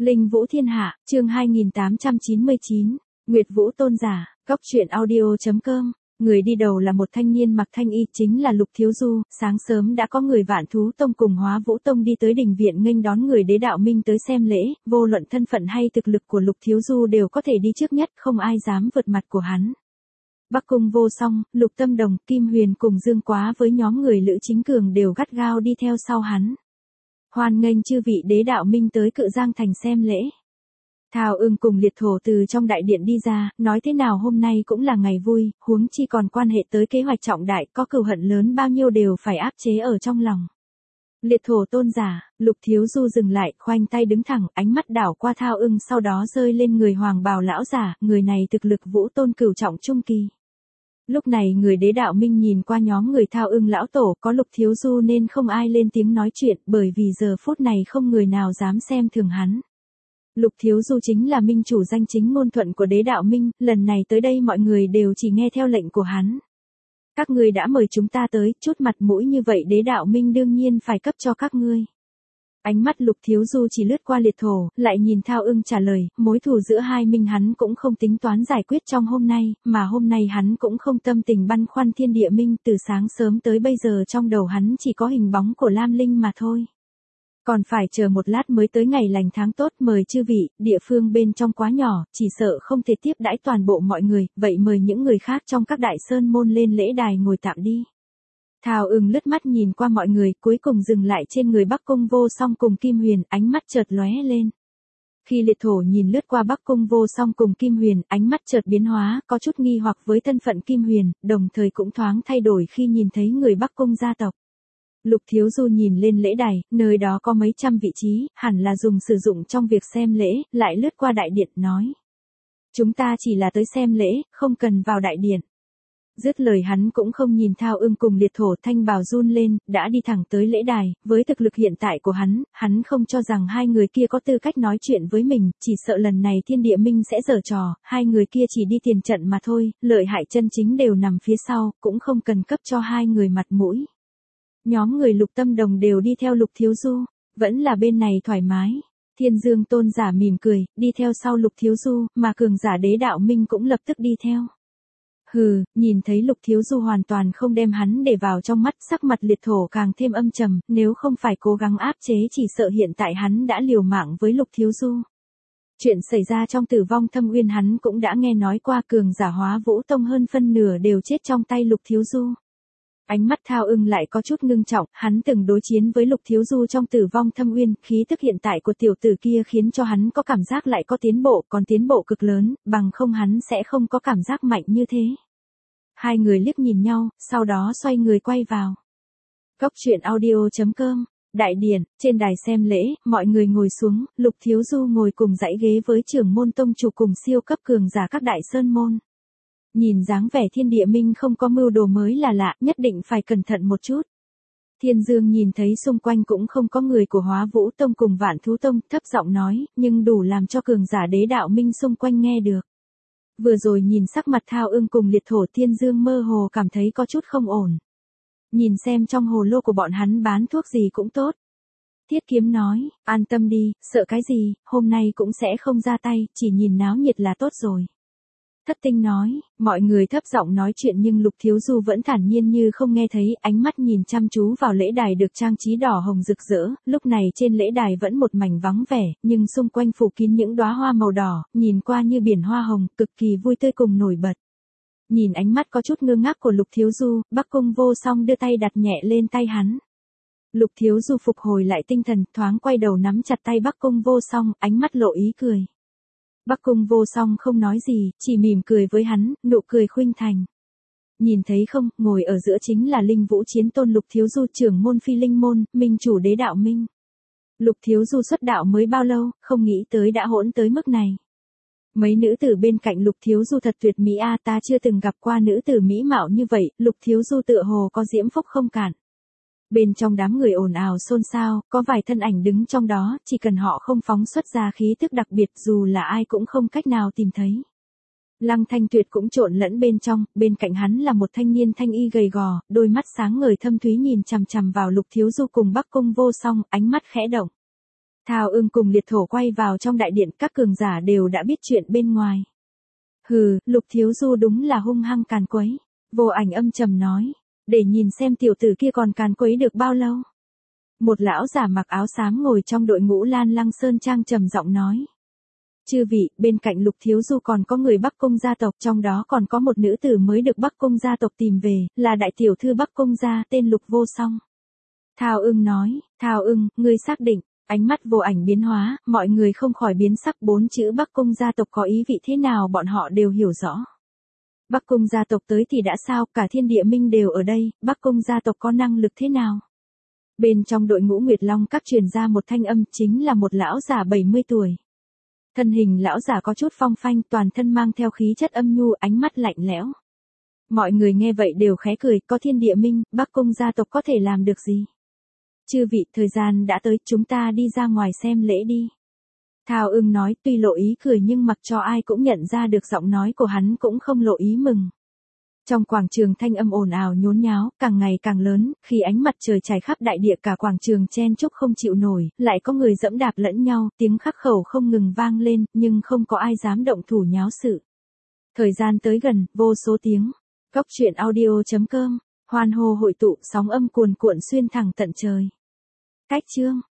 Linh Vũ Thiên Hạ, chương 2899, Nguyệt Vũ Tôn Giả, Góc truyện audio.com. Người đi đầu là một thanh niên mặc thanh y, chính là Lục Thiếu Du. Sáng sớm đã có người Vạn Thú Tông cùng Hóa Vũ Tông đi tới đình viện nghênh đón người Đế Đạo Minh tới xem lễ. Vô luận thân phận hay thực lực của Lục Thiếu Du đều có thể đi trước nhất, không ai dám vượt mặt của hắn. Bắc Cung Vô Song, Lục Tâm Đồng, Kim Huyền cùng Dương Quá với nhóm người Lữ Chính Cường đều gắt gao đi theo sau hắn. Hoan nghênh chư vị Đế Đạo Minh tới Cự Giang Thành xem lễ. Thao Ưng cùng Liệt Thổ từ trong đại điện đi ra, nói thế nào hôm nay cũng là ngày vui, huống chi còn quan hệ tới kế hoạch trọng đại, có cừu hận lớn bao nhiêu đều phải áp chế ở trong lòng. Liệt Thổ Tôn Giả, Lục Thiếu Du dừng lại, khoanh tay đứng thẳng, ánh mắt đảo qua Thao Ưng sau đó rơi lên người Hoàng Bào lão giả, người này thực lực Vũ Tôn cửu trọng trung kỳ. Lúc này người Đế Đạo Minh nhìn qua nhóm người Thao Ưng lão tổ, có Lục Thiếu Du nên không ai lên tiếng nói chuyện, bởi vì giờ phút này không người nào dám xem thường hắn. Lục Thiếu Du chính là minh chủ danh chính ngôn thuận của Đế Đạo Minh, lần này tới đây mọi người đều chỉ nghe theo lệnh của hắn. Các ngươi đã mời chúng ta tới, chút mặt mũi như vậy Đế Đạo Minh đương nhiên phải cấp cho các ngươi. Ánh mắt Lục Thiếu Du chỉ lướt qua Liệt Thổ, lại nhìn Thao Ưng trả lời, mối thù giữa hai minh hắn cũng không tính toán giải quyết trong hôm nay, mà hôm nay hắn cũng không tâm tình băn khoăn Thiên Địa Minh, từ sáng sớm tới bây giờ trong đầu hắn chỉ có hình bóng của Lam Linh mà thôi. Còn phải chờ một lát mới tới ngày lành tháng tốt, mời chư vị, địa phương bên trong quá nhỏ, chỉ sợ không thể tiếp đãi toàn bộ mọi người, vậy mời những người khác trong các đại sơn môn lên lễ đài ngồi tạm đi. Thao Ưng lướt mắt nhìn qua mọi người, cuối cùng dừng lại trên người Bắc Cung Vô Song cùng Kim Huyền, ánh mắt chợt lóe lên. Khi Liệt Thổ nhìn lướt qua Bắc Cung Vô Song cùng Kim Huyền, ánh mắt chợt biến hóa, có chút nghi hoặc với thân phận Kim Huyền, đồng thời cũng thoáng thay đổi khi nhìn thấy người Bắc Cung gia tộc. Lục Thiếu Du nhìn lên lễ đài, nơi đó có mấy trăm vị trí, hẳn là dùng sử dụng trong việc xem lễ, lại lướt qua đại điện, nói. Chúng ta chỉ là tới xem lễ, không cần vào đại điện. Dứt lời hắn cũng không nhìn Thao Ưng cùng Liệt Thổ, thanh bào run lên, đã đi thẳng tới lễ đài, với thực lực hiện tại của hắn không cho rằng hai người kia có tư cách nói chuyện với mình, chỉ sợ lần này Thiên Địa Minh sẽ giở trò, hai người kia chỉ đi tiền trận mà thôi, lợi hại chân chính đều nằm phía sau, cũng không cần cấp cho hai người mặt mũi. Nhóm người Lục Tâm Đồng đều đi theo Lục Thiếu Du, vẫn là bên này thoải mái. Thiên Dương Tôn Giả mỉm cười, đi theo sau Lục Thiếu Du, mà cường giả Đế Đạo Minh cũng lập tức đi theo. Hừ, nhìn thấy Lục Thiếu Du hoàn toàn không đem hắn để vào trong mắt, sắc mặt Liệt Thổ càng thêm âm trầm, nếu không phải cố gắng áp chế chỉ sợ hiện tại hắn đã liều mạng với Lục Thiếu Du. Chuyện xảy ra trong Tử Vong Thâm Uyên hắn cũng đã nghe nói qua, cường giả Hóa Vũ Tông hơn phân nửa đều chết trong tay Lục Thiếu Du. Ánh mắt Thao Ưng lại có chút ngưng trọng, hắn từng đối chiến với Lục Thiếu Du trong Tử Vong Thâm Uyên, khí tức hiện tại của tiểu tử kia khiến cho hắn có cảm giác lại có tiến bộ, còn tiến bộ cực lớn, bằng không hắn sẽ không có cảm giác mạnh như thế. Hai người liếc nhìn nhau, sau đó xoay người quay vào. Góc truyện audio.com, đại điện, trên đài xem lễ, mọi người ngồi xuống, Lục Thiếu Du ngồi cùng dãy ghế với trưởng môn tông chủ cùng siêu cấp cường giả các đại sơn môn. Nhìn dáng vẻ Thiên Địa Minh không có mưu đồ mới là lạ, nhất định phải cẩn thận một chút. Thiên Dương nhìn thấy xung quanh cũng không có người của Hóa Vũ Tông cùng Vạn Thú Tông, thấp giọng nói, nhưng đủ làm cho cường giả Đế Đạo Minh xung quanh nghe được. Vừa rồi nhìn sắc mặt Thao Ưng cùng Liệt Thổ, Thiên Dương mơ hồ cảm thấy có chút không ổn. Nhìn xem trong hồ lô của bọn hắn bán thuốc gì cũng tốt. Thiết Kiếm nói, an tâm đi, sợ cái gì, hôm nay cũng sẽ không ra tay, chỉ nhìn náo nhiệt là tốt rồi. Thất Tinh nói, mọi người thấp giọng nói chuyện nhưng Lục Thiếu Du vẫn thản nhiên như không nghe thấy, ánh mắt nhìn chăm chú vào lễ đài được trang trí đỏ hồng rực rỡ, lúc này trên lễ đài vẫn một mảnh vắng vẻ, nhưng xung quanh phủ kín những đóa hoa màu đỏ, nhìn qua như biển hoa hồng, cực kỳ vui tươi cùng nổi bật. Nhìn ánh mắt có chút ngơ ngác của Lục Thiếu Du, Bắc Cung Vô Song đưa tay đặt nhẹ lên tay hắn. Lục Thiếu Du phục hồi lại tinh thần, thoáng quay đầu nắm chặt tay Bắc Cung Vô Song, ánh mắt lộ ý cười. Bắc Cung Vô Song không nói gì, chỉ mỉm cười với hắn, nụ cười khuynh thành. Nhìn thấy không, ngồi ở giữa chính là Linh Vũ Chiến Tôn Lục Thiếu Du, trưởng môn Phi Linh môn, minh chủ Đế Đạo Minh. Lục Thiếu Du xuất đạo mới bao lâu, không nghĩ tới đã hỗn tới mức này. Mấy nữ tử bên cạnh Lục Thiếu Du thật tuyệt mỹ a, ta chưa từng gặp qua nữ tử mỹ mạo như vậy, Lục Thiếu Du tựa hồ có diễm phúc không cạn. Bên trong đám người ồn ào xôn xao, có vài thân ảnh đứng trong đó, chỉ cần họ không phóng xuất ra khí tức đặc biệt dù là ai cũng không cách nào tìm thấy. Lăng Thanh Tuyệt cũng trộn lẫn bên trong, bên cạnh hắn là một thanh niên thanh y gầy gò, đôi mắt sáng ngời thâm thúy nhìn chằm chằm vào Lục Thiếu Du cùng Bắc Cung Vô Song, ánh mắt khẽ động. Thao Ưng cùng Liệt Thổ quay vào trong đại điện, các cường giả đều đã biết chuyện bên ngoài. Hừ, Lục Thiếu Du đúng là hung hăng càn quấy. Vô Ảnh âm trầm nói, để nhìn xem tiểu tử kia còn càn quấy được bao lâu. Một lão giả mặc áo xám ngồi trong đội ngũ Lan Lăng Sơn Trang trầm giọng nói. Chư vị, bên cạnh Lục Thiếu Du còn có người Bắc Cung gia tộc, trong đó còn có một nữ tử mới được Bắc Cung gia tộc tìm về, là đại tiểu thư Bắc Cung gia, tên Lục Vô Song. Thao Ưng nói, Thao Ưng, ngươi xác định. Ánh mắt Vô Ảnh biến hóa, mọi người không khỏi biến sắc, 4 chữ Bắc Cung gia tộc có ý vị thế nào bọn họ đều hiểu rõ. Bắc Cung gia tộc tới thì đã sao, cả thiên địa minh đều ở đây, Bắc Cung gia tộc có năng lực thế nào? Bên trong đội ngũ Nguyệt Long các truyền ra một thanh âm, chính là một lão giả 70 tuổi. Thân hình lão giả có chút phong phanh, toàn thân mang theo khí chất âm nhu, ánh mắt lạnh lẽo. Mọi người nghe vậy đều khẽ cười, có thiên địa minh, Bắc Cung gia tộc có thể làm được gì? Chư vị, thời gian đã tới, chúng ta đi ra ngoài xem lễ đi. Thao Ưng nói, tuy lộ ý cười nhưng mặc cho ai cũng nhận ra được giọng nói của hắn cũng không lộ ý mừng. Trong quảng trường thanh âm ồn ào nhốn nháo, càng ngày càng lớn, khi ánh mặt trời trải khắp đại địa cả quảng trường chen chúc không chịu nổi, lại có người dẫm đạp lẫn nhau, tiếng khắc khẩu không ngừng vang lên, nhưng không có ai dám động thủ nháo sự. Thời gian tới gần, vô số tiếng. Góc truyện audio.com, hoan hô hội tụ, sóng âm cuồn cuộn xuyên thẳng tận trời. Cách chương